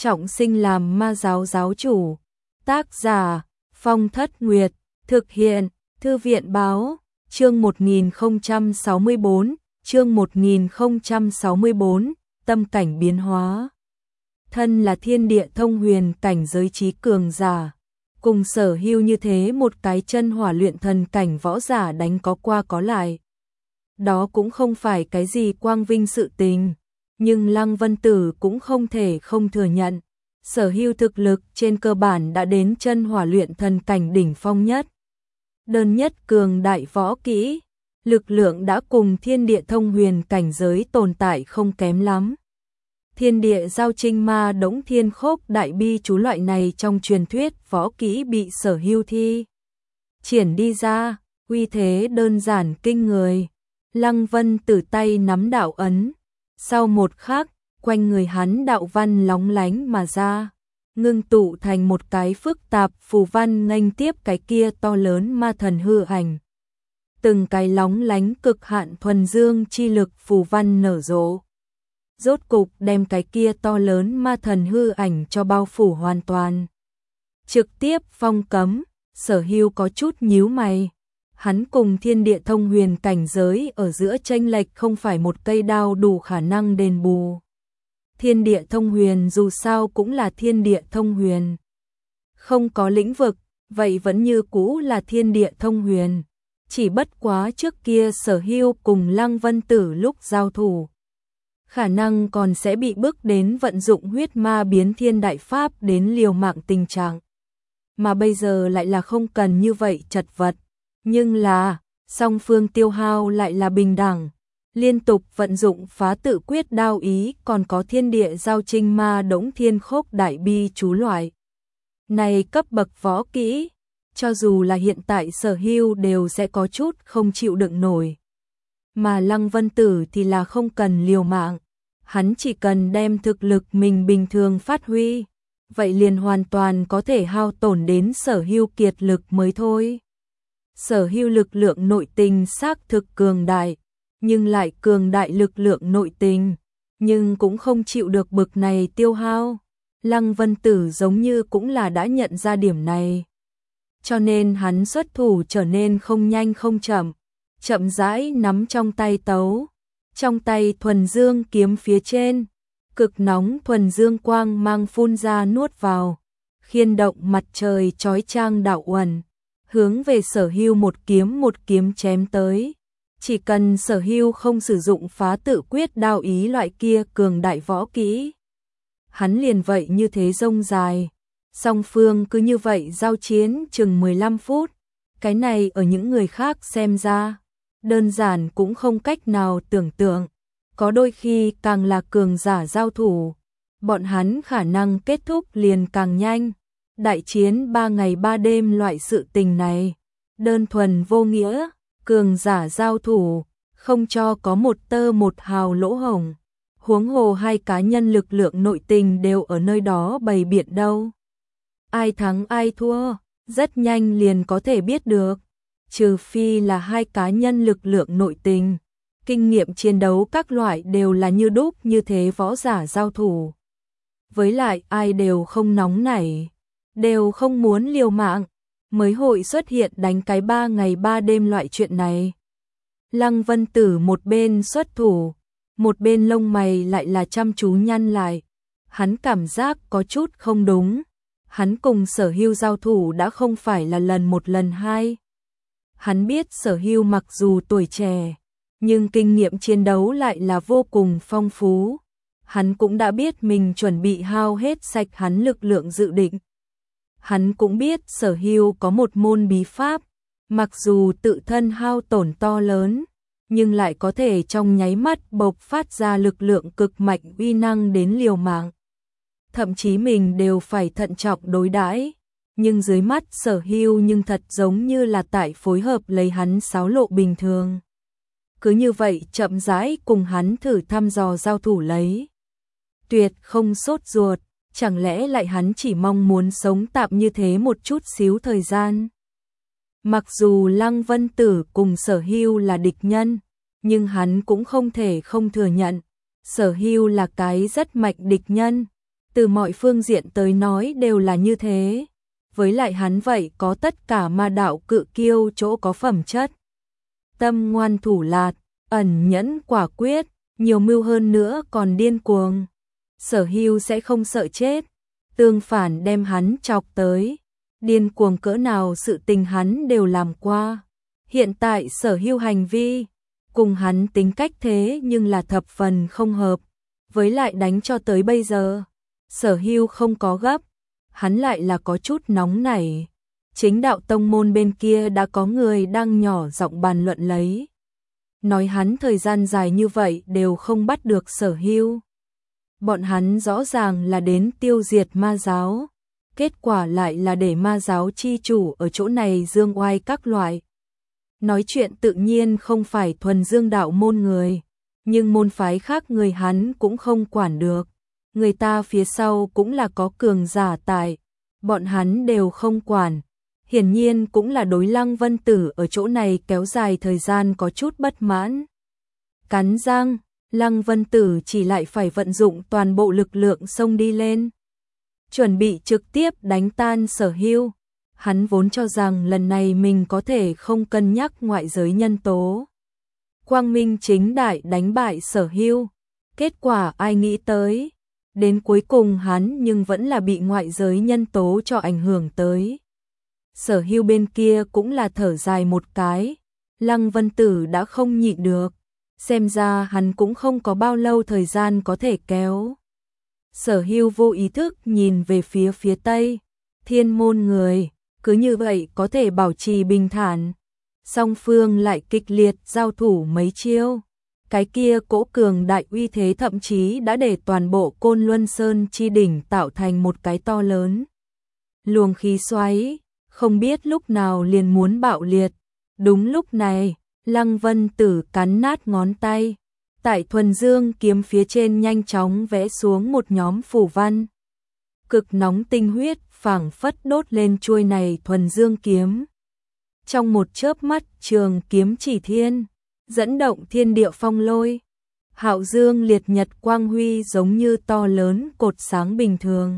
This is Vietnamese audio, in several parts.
trọng sinh làm ma giáo giáo chủ. Tác giả Phong Thất Nguyệt, thực hiện Thư viện Báo, chương 1064, chương 1064, tâm cảnh biến hóa. Thân là thiên địa thông huyền cảnh giới trí cường giả, cùng Sở Hưu như thế một cái chân hỏa luyện thần cảnh võ giả đánh có qua có lại. Đó cũng không phải cái gì quang vinh sự tình, nhưng Lăng Vân Tử cũng không thể không thừa nhận. Sở Hưu thực lực trên cơ bản đã đến chân hỏa luyện thần cảnh đỉnh phong nhất. Đơn nhất cường đại võ kỹ, lực lượng đã cùng thiên địa thông huyền cảnh giới tồn tại không kém lắm. Thiên địa giao trinh ma đống thiên khốc đại bi chú loại này trong truyền thuyết võ kỹ bị Sở Hưu thi triển đi ra, uy thế đơn giản kinh người. Lăng Vân Tử tay nắm đạo ấn, sau một khắc, quanh người hắn đạo văn lóng lánh mà ra, ngưng tụ thành một cái phức tạp phù văn nghênh tiếp cái kia to lớn ma thần hư ảnh. Từng cái lóng lánh cực hạn thuần dương chi lực phù văn nở rộ, rốt cục đem cái kia to lớn ma thần hư ảnh cho bao phủ hoàn toàn. Trực tiếp phong cấm, Sở Hưu có chút nhíu mày. Hắn cùng thiên địa thông huyền cảnh giới ở giữa chênh lệch không phải một cây đao đủ khả năng đền bù. Thiên địa thông huyền dù sao cũng là thiên địa thông huyền. Không có lĩnh vực, vậy vẫn như cũ là thiên địa thông huyền. Chỉ bất quá trước kia Sở Hưu cùng Lăng Vân Tử lúc giao thủ, khả năng còn sẽ bị bức đến vận dụng huyết ma biến thiên đại pháp đến liều mạng tình trạng. Mà bây giờ lại là không cần như vậy chật vật. Nhưng là, song phương tiêu hao lại là bình đẳng, liên tục vận dụng phá tự quyết đao ý còn có thiên địa giao trinh ma đống thiên khốc đại bi chú loại. Này cấp bậc võ kỹ, cho dù là hiện tại Sở Hưu đều sẽ có chút không chịu đựng nổi. Mà Lăng Vân Tử thì là không cần liều mạng, hắn chỉ cần đem thực lực mình bình thường phát huy, vậy liền hoàn toàn có thể hao tổn đến Sở Hưu kiệt lực mới thôi. Sở Hưu lực lượng nội tình xác thực cường đại, nhưng lại cường đại lực lượng nội tình, nhưng cũng không chịu được bực này tiêu hao. Lăng Vân Tử giống như cũng là đã nhận ra điểm này. Cho nên hắn xuất thủ trở nên không nhanh không chậm, chậm rãi nắm trong tay tấu. Trong tay thuần dương kiếm phía trên, cực nóng thuần dương quang mang phun ra nuốt vào, khiên động mặt trời chói chang đạo uẩn, hướng về Sở Hưu một kiếm chém tới. Chỉ cần Sở Hưu không sử dụng phá tự quyết đao ý loại kia cường đại võ kỹ, hắn liền vậy như thế rông dài. Song phương cứ như vậy giao chiến chừng 15 phút, cái này ở những người khác xem ra, đơn giản cũng không cách nào tưởng tượng. Có đôi khi càng là cường giả giao thủ, bọn hắn khả năng kết thúc liền càng nhanh. Đại chiến 3 ngày 3 đêm loại sự tình này, đơn thuần vô nghĩa, cường giả giao thủ, không cho có một tơ một hào lỗ hổng. Huống hồ hai cá nhân lực lượng nội tình đều ở nơi đó bày biện đâu. Ai thắng ai thua, rất nhanh liền có thể biết được. Trừ phi là hai cá nhân lực lượng nội tình, kinh nghiệm chiến đấu các loại đều là như đúc như thế võ giả giao thủ. Với lại ai đều không nóng nảy, đều không muốn liều mạng, mới hội xuất hiện đánh cái 3 ngày 3 đêm loại chuyện này. Lăng Vân Tử một bên xuất thủ, một bên lông mày lại là chăm chú nhăn lại. Hắn cảm giác có chút không đúng. Hắn cùng Sở Hưu giao thủ đã không phải là lần một lần hai. Hắn biết Sở Hưu mặc dù tuổi trẻ, nhưng kinh nghiệm chiến đấu lại là vô cùng phong phú. Hắn cũng đã biết mình chuẩn bị hao hết sạch hắn lực lượng dự định. Hắn cũng biết Sở Hưu có một môn bí pháp, mặc dù tự thân hao tổn to lớn, nhưng lại có thể trong nháy mắt bộc phát ra lực lượng cực mạnh uy năng đến liều mạng. Thậm chí mình đều phải thận trọng đối đãi, nhưng dưới mắt Sở Hưu nhưng thật giống như là tại phối hợp lấy hắn xáo lộ bình thường. Cứ như vậy chậm rãi cùng hắn thử thăm dò giao thủ lấy. Tuyệt không sốt ruột, chẳng lẽ lại hắn chỉ mong muốn sống tạm như thế một chút xíu thời gian. Mặc dù Lăng Vân Tử cùng Sở Hưu là địch nhân, nhưng hắn cũng không thể không thừa nhận, Sở Hưu là cái rất mạnh địch nhân. Từ mọi phương diện tới nói đều là như thế. Với lại hắn vậy có tất cả ma đạo cự kiêu chỗ có phẩm chất. Tâm ngoan thủ lạt, ẩn nhẫn quả quyết, nhiều mưu hơn nữa còn điên cuồng. Sở Hưu sẽ không sợ chết, tương phản đem hắn chọc tới. Điên cuồng cỡ nào sự tình hắn đều làm qua. Hiện tại Sở Hưu hành vi cùng hắn tính cách thế nhưng là thập phần không hợp. Với lại đánh cho tới bây giờ, Sở Hưu không có gấp, hắn lại là có chút nóng nảy. Chính đạo tông môn bên kia đã có người đang nhỏ giọng bàn luận lấy. Nói hắn thời gian dài như vậy đều không bắt được Sở Hưu. Bọn hắn rõ ràng là đến tiêu diệt ma giáo. Kết quả lại là để ma giáo chi chủ ở chỗ này dương oai các loại. Nói chuyện tự nhiên không phải thuần dương đạo môn người. Nhưng môn phái khác người hắn cũng không quản được. Người ta phía sau cũng là có cường giả tại. Bọn hắn đều không quản. Hiển nhiên cũng là đối Lăng Vân Tử ở chỗ này kéo dài thời gian có chút bất mãn. Cắn răng, Lăng Vân Tử chỉ lại phải vận dụng toàn bộ lực lượng xông đi lên. Chuẩn bị trực tiếp đánh tan Sở Hưu. Hắn vốn cho rằng lần này mình có thể không cân nhắc ngoại giới nhân tố. Quang minh chính đại đánh bại Sở Hưu. Kết quả ai nghĩ tới. Đến cuối cùng hắn nhưng vẫn là bị ngoại giới nhân tố cho ảnh hưởng tới. Sở Hưu bên kia cũng là thở dài một cái. Lăng Vân Tử đã không nhịn được. Xem ra hắn cũng không có bao lâu thời gian có thể kéo. Sở Hưu vô ý thức nhìn về phía tây. Thiên môn người, cứ như vậy có thể bảo trì bình thản. Song phương lại kịch liệt giao thủ mấy chiêu. Cái kia cỗ cường đại uy thế thậm chí đã để toàn bộ Côn Luân Sơn chi đỉnh tạo thành một cái to lớn. Luồng khí xoáy, không biết lúc nào liền muốn bạo liệt. Đúng lúc này, Lăng Vân Tử cắn nát ngón tay. Tại thuần dương kiếm phía trên nhanh chóng vẽ xuống một nhóm phù văn. Cực nóng tinh huyết phảng phất đốt lên chuôi này thuần dương kiếm. Trong một chớp mắt trường kiếm chỉ thiên, dẫn động thiên địa phong lôi. Hạo dương liệt nhật quang huy giống như to lớn cột sáng bình thường.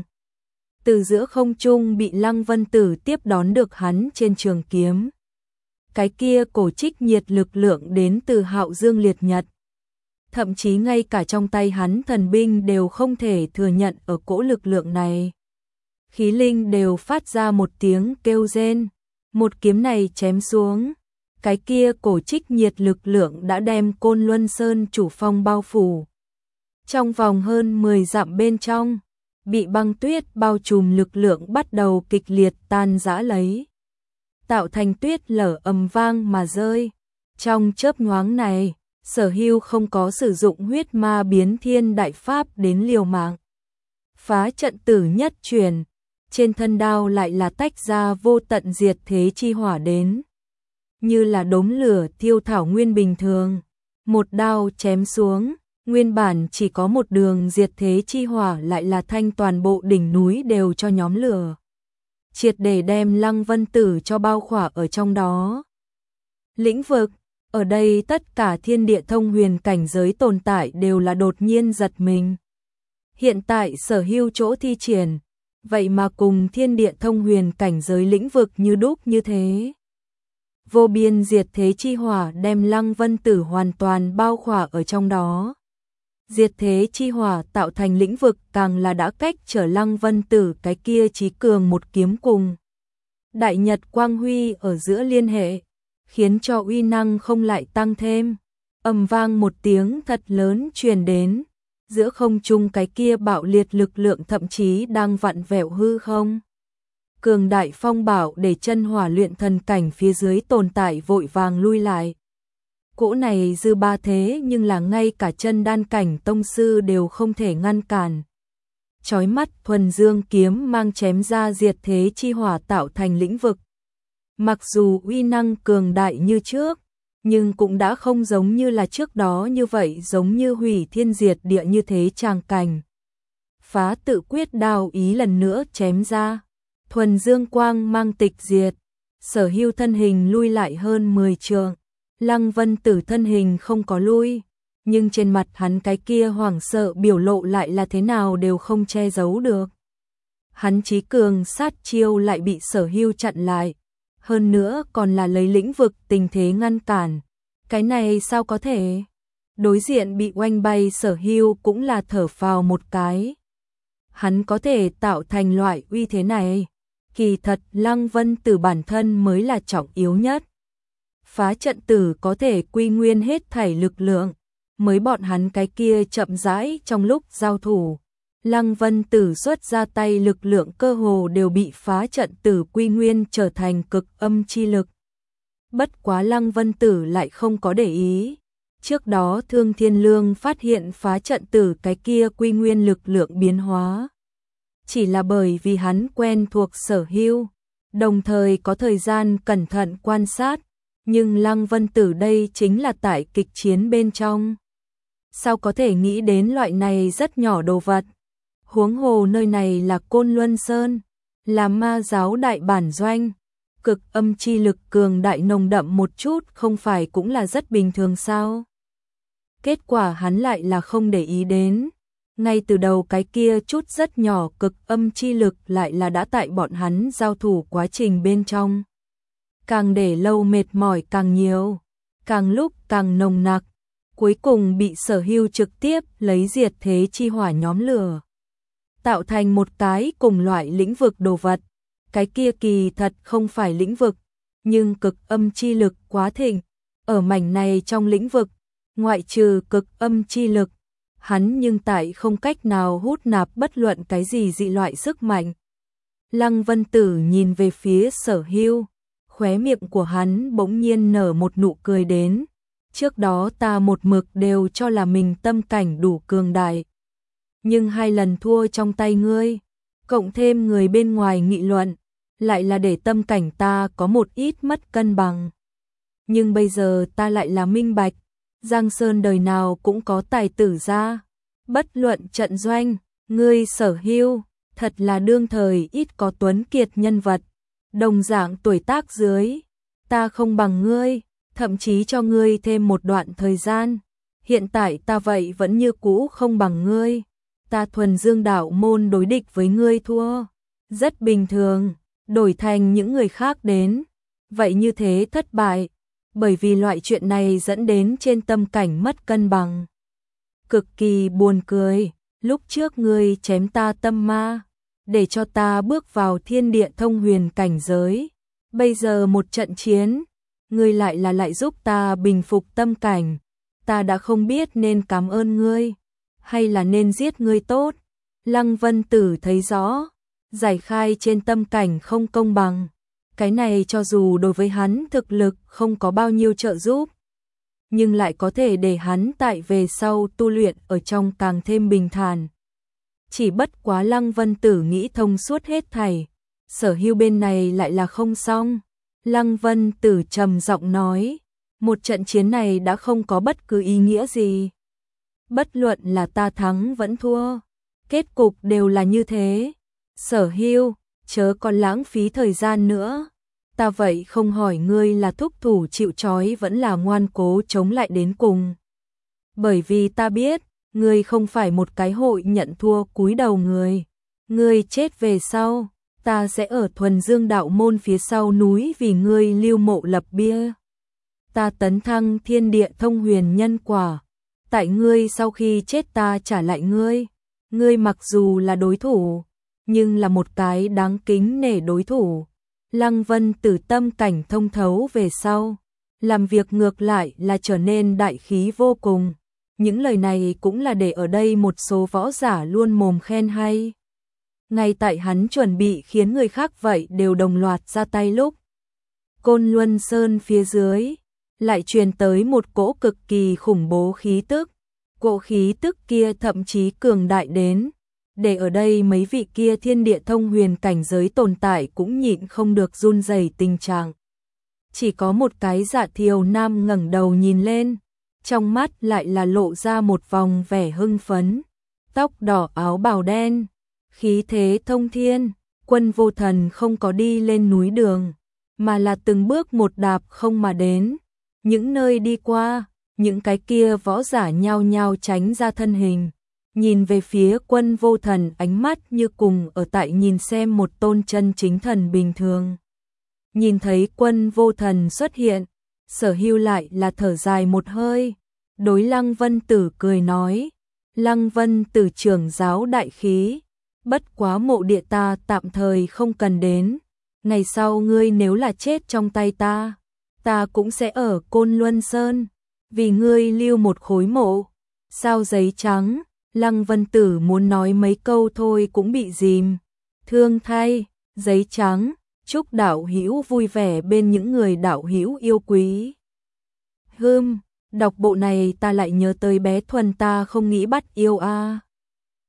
Từ giữa không trung bị Lăng Vân Tử tiếp đón được hắn trên trường kiếm. Cái kia cổ trích nhiệt lực lượng đến từ Hạo dương liệt nhật. Thậm chí ngay cả trong tay hắn thần binh đều không thể thừa nhận ở cỗ lực lượng này. Khí linh đều phát ra một tiếng kêu rên. Một kiếm này chém xuống. Cái kia cổ trích nhiệt lực lượng đã đem Côn Luân Sơn chủ phong bao phủ. Trong vòng hơn 10 dặm bên trong, bị băng tuyết bao trùm lực lượng bắt đầu kịch liệt tan rã lấy. Tạo thành tuyết lở ầm vang mà rơi. Trong chớp nhoáng này, Sở Hưu không có sử dụng huyết ma biến thiên đại pháp đến liều mạng. Phá trận tử nhất truyền, trên thân đao lại là tách ra vô tận diệt thế chi hỏa đến. Như là đốm lửa thiêu thảo nguyên bình thường. Một đao chém xuống, nguyên bản chỉ có một đường diệt thế chi hỏa lại là thanh toàn bộ đỉnh núi đều cho nhóm lửa. Triệt để đem Lăng Vân Tử cho bao khỏa ở trong đó. Lĩnh vực, ở đây tất cả thiên địa thông huyền cảnh giới tồn tại đều là đột nhiên giật mình. Hiện tại Sở Hưu chỗ thi triển, vậy mà cùng thiên địa thông huyền cảnh giới lĩnh vực như đúc như thế. Vô biên diệt thế chi hỏa đem Lăng Vân Tử hoàn toàn bao khỏa ở trong đó. Diệt thế chi hỏa tạo thành lĩnh vực càng là đã cách trở Lăng Vân Tử cái kia chí cường một kiếm cùng. Đại nhật quang huy ở giữa liên hệ, khiến cho uy năng không lại tăng thêm. Ầm vang một tiếng thật lớn truyền đến, giữa không trung cái kia bạo liệt lực lượng thậm chí đang vặn vẹo hư không. Cường đại phong bảo để chân hỏa luyện thần cảnh phía dưới tồn tại vội vàng lui lại. Cỗ này dư ba thế nhưng là ngay cả chân đan cảnh tông sư đều không thể ngăn cản. Chói mắt thuần dương kiếm mang chém ra diệt thế chi hỏa tạo thành lĩnh vực. Mặc dù uy năng cường đại như trước, nhưng cũng đã không giống như là trước đó như vậy, giống như hủy thiên diệt địa như thế tràng cảnh. Phá tự quyết đao ý lần nữa chém ra, thuần dương quang mang tịch diệt. Sở Hưu thân hình lui lại hơn 10 trượng, Lăng Vân Tử thân hình không có lui, nhưng trên mặt hắn cái kia hoảng sợ biểu lộ lại là thế nào đều không che giấu được. Hắn chí cường sát chiêu lại bị Sở Hưu chặn lại, hơn nữa còn là lấy lĩnh vực tình thế ngăn cản. Cái này sao có thể? Đối diện bị oanh bay Sở Hưu cũng là thở phào một cái. Hắn có thể tạo thành loại uy thế này. Kỳ thật Lăng Vân Tử bản thân mới là trọng yếu nhất. Phá trận tử có thể quy nguyên hết thảy lực lượng, mới bọn hắn cái kia chậm rãi trong lúc giao thủ. Lăng Vân Tử xuất ra tay lực lượng cơ hồ đều bị phá trận tử quy nguyên trở thành cực âm chi lực. Bất quá Lăng Vân Tử lại không có để ý. Trước đó Thương Thiên Lương phát hiện phá trận tử cái kia quy nguyên lực lượng biến hóa. Chỉ là bởi vì hắn quen thuộc Sở Hưu, đồng thời có thời gian cẩn thận quan sát, nhưng Lăng Vân Tử đây chính là tại kịch chiến bên trong. Sao có thể nghĩ đến loại này rất nhỏ đồ vật? Huống hồ nơi này là Côn Luân Sơn, là ma giáo đại bản doanh, cực âm chi lực cường đại nồng đậm một chút không phải cũng là rất bình thường sao? Kết quả hắn lại là không để ý đến. Ngay từ đầu cái kia chút rất nhỏ cực âm chi lực lại là đã tại bọn hắn giao thủ quá trình bên trong. Càng để lâu mệt mỏi càng nhiều, càng lúc càng nồng nặc, cuối cùng bị Sở Hưu trực tiếp lấy diệt thế chi hỏa nhóm lửa. Tạo thành một cái cùng loại lĩnh vực đồ vật, cái kia kỳ thật không phải lĩnh vực, nhưng cực âm chi lực quá thịnh, ở mảnh này trong lĩnh vực, ngoại trừ cực âm chi lực, hắn nhưng tại không cách nào hút nạp bất luận cái gì dị loại sức mạnh. Lăng Vân Tử nhìn về phía Sở Hưu, khóe miệng của hắn bỗng nhiên nở một nụ cười đến. Trước đó ta một mực đều cho là mình tâm cảnh đủ cường đại, nhưng 2 lần thua trong tay ngươi, cộng thêm người bên ngoài nghị luận, lại là để tâm cảnh ta có một ít mất cân bằng. Nhưng bây giờ ta lại là minh bạch, Giang Sơn đời nào cũng có tài tử ra, bất luận trận doanh, ngươi Sở Hưu, thật là đương thời ít có tuấn kiệt nhân vật, đồng dạng tuổi tác dưới, ta không bằng ngươi, thậm chí cho ngươi thêm một đoạn thời gian, hiện tại ta vậy vẫn như cũ không bằng ngươi, ta Thuần Dương đạo môn đối địch với ngươi thua, rất bình thường, đổi thành những người khác đến, vậy như thế thất bại, bởi vì loại chuyện này dẫn đến trên tâm cảnh mất cân bằng. Cực kỳ buồn cười, lúc trước ngươi chém ta tâm ma, để cho ta bước vào thiên địa thông huyền cảnh giới, bây giờ một trận chiến, ngươi lại giúp ta bình phục tâm cảnh, ta đã không biết nên cảm ơn ngươi, hay là nên giết ngươi tốt. Lăng Vân Tử thấy rõ, giải khai trên tâm cảnh không công bằng, cái này cho dù đối với hắn thực lực không có bao nhiêu trợ giúp, nhưng lại có thể để hắn tại về sau tu luyện ở trong càng thêm bình thản. Chỉ bất quá Lăng Vân Tử nghĩ thông suốt hết thảy, Sở Hưu bên này lại là không xong. Lăng Vân Tử trầm giọng nói, một trận chiến này đã không có bất cứ ý nghĩa gì. Bất luận là ta thắng vẫn thua, kết cục đều là như thế. Sở Hưu, chớ còn lãng phí thời gian nữa. Ta vậy không hỏi ngươi là thúc thủ chịu trói vẫn là ngoan cố chống lại đến cùng. Bởi vì ta biết, ngươi không phải một cái hội nhận thua cúi đầu người. Ngươi chết về sau, ta sẽ ở Thuần Dương đạo môn phía sau núi vì ngươi lưu mộ lập bia. Ta tấn thăng thiên địa thông huyền nhân quả, tại ngươi sau khi chết ta trả lại ngươi. Ngươi mặc dù là đối thủ, nhưng là một cái đáng kính nể đối thủ. Lăng Vân Tử tâm cảnh thông thấu về sau, làm việc ngược lại là trở nên đại khí vô cùng. Những lời này cũng là để ở đây một số võ giả luôn mồm khen hay. Ngay tại hắn chuẩn bị khiến người khác vậy đều đồng loạt ra tay lúc, Côn Luân Sơn phía dưới lại truyền tới một cỗ cực kỳ khủng bố khí tức. Cỗ khí tức kia thậm chí cường đại đến, để ở đây mấy vị kia thiên địa thông huyền cảnh giới tồn tại cũng nhịn không được run rẩy tình trạng. Chỉ có một cái Dạ Thiều nam ngẩng đầu nhìn lên, trong mắt lại là lộ ra một vòng vẻ hưng phấn, tóc đỏ áo bào đen, khí thế thông thiên. Quân Vô Thần không có đi lên núi đường, mà là từng bước một đạp không mà đến. Những nơi đi qua, những cái kia võ giả nhao nhao tránh ra thân hình, nhìn về phía Quân Vô Thần, ánh mắt như cùng ở tại nhìn xem một tôn chân chính thần bình thường. Nhìn thấy Quân Vô Thần xuất hiện, Sở Hưu lại là thở dài một hơi, đối Lăng Vân Tử cười nói: Lăng Vân Tử trưởng giáo đại khí, bất quá mộ địa ta tạm thời không cần đến, ngày sau ngươi nếu là chết trong tay ta cũng sẽ ở Côn Luân Sơn, vì ngươi lưu một khối mộ. Sao giấy trắng? Lăng Vân Tử muốn nói mấy câu thôi cũng bị dìm. Thương thay, giấy trắng, chúc đạo hữu vui vẻ bên những người đạo hữu yêu quý. Đọc bộ này ta lại nhớ tới bé Thuần, ta không nghĩ bắt yêu a.